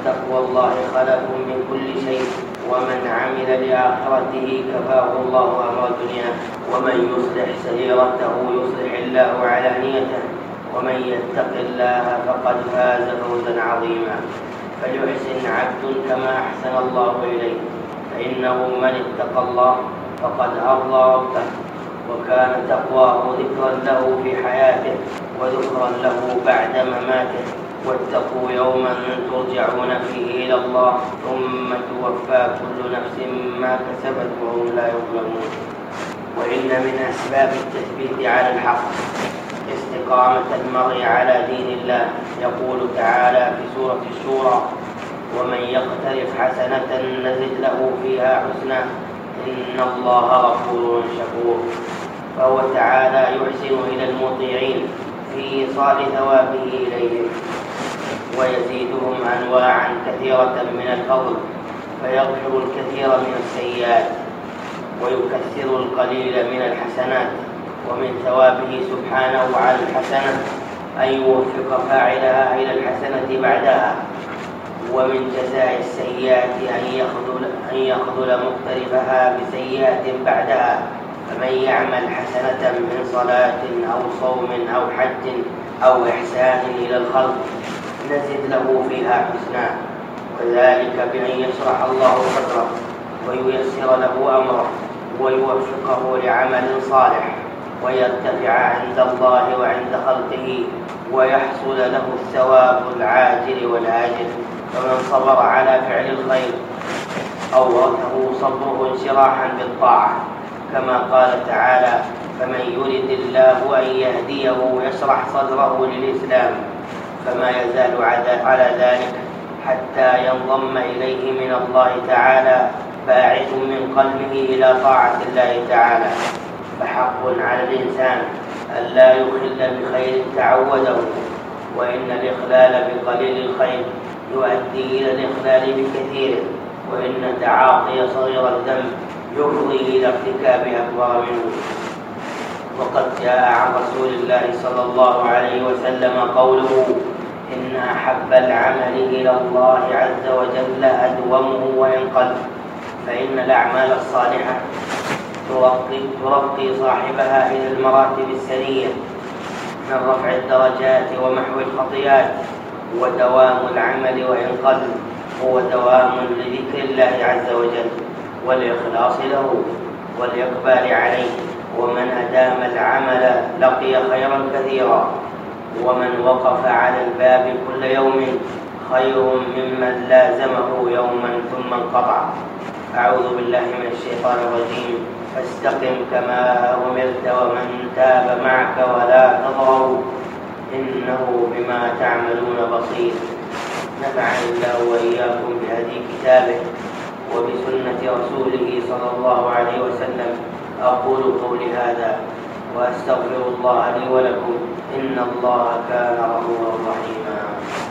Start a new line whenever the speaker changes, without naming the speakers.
تقوى الله خلف من كل شيء، ومن عمل لآخرته كفاه الله أمر الدنيا، ومن يصلح سريرته يصلح الله علانيته، ومن يتق الله فقد فاز فوزا عظيما. فليحسن عبد كما أحسن الله إليه، فإنه من اتقى الله فقد أرضى ربه، وكان تقواه ذكرا له في حياته وذكرا له بعد مماته. واتقوا يوما ترجعون فيه إلى الله ثم توفى كل نفس ما كسبت وهم لا يظلمون. وإن من أسباب التثبيت على الحق استقامة المرء على دين الله. يقول تعالى في سورة الشورى: ومن يقترف حسنة نزد له فيها حسنا إن الله غفور شكور. فهو تعالى يحسن إلى المطيعين في إيصال ثوابه إليهم، ويزيدهم أنواعا كثيرة من الفضل، فيغفر الكثير من السيئات ويكثر القليل من الحسنات. ومن ثوابه سبحانه على الحسنة أن يوفق فاعلها إلى الحسنة بعدها، ومن جزاء السيئات أن يخذل مقترفها بسيئات بعدها. فمن يعمل حسنة من صلاة أو صوم أو حج أو إحسان إلى الخلق نزد له فيها حسنا، وذلك بأن يشرح الله صدره وييسر له أمره ويوفقه لعمل صالح، ويرتفع عند الله وعند خلقه، ويحصل له الثواب العاجل والآجل. فمن صبر على فعل الخير أورثه صبره انشراحا بالطاعة، كما قال تعالى: فمن يرد الله أن يهديه يشرح صدره للإسلام، فما يزال على ذلك حتى ينضم إليه من الله تعالى باعث من قلبه إلى طاعة الله تعالى. فحق على الإنسان أن لا يخل بخير تعوده، وإن الإخلال بقليل الخير يؤدي إلى الإخلال بكثيره، وإن تعاطي صغير الذنب يفضي إلى ارتكاب أكبر منه. وقد جاء عن رسول الله صلى الله عليه وسلم قوله: إن أحب العمل إلى الله عز وجل أدومه وإن قل. فإن الأعمال الصالحة ترقي صاحبها إلى المراتب السنية من رفع الدرجات ومحو الخطيئات. ودوام العمل وإن قل هو دوام لذكر الله عز وجل والإخلاص له والإقبال عليه. ومن أدام العمل لقي خيرا كثيرا، ومن وقف على الباب كل يوم خير ممن لازمه يوما ثم انقطع. أعوذ بالله من الشيطان الرجيم. فاستقم كما أمرت ومن تاب معك ولا تطغوا إنه بما تعملون بصير. نفعني الله وإياكم بهدي كتابه وبسنة رسوله صلى الله عليه وسلم. أقول قولي هذا وأستغفر الله لي ولكم، إن الله كان غفورا رحيما.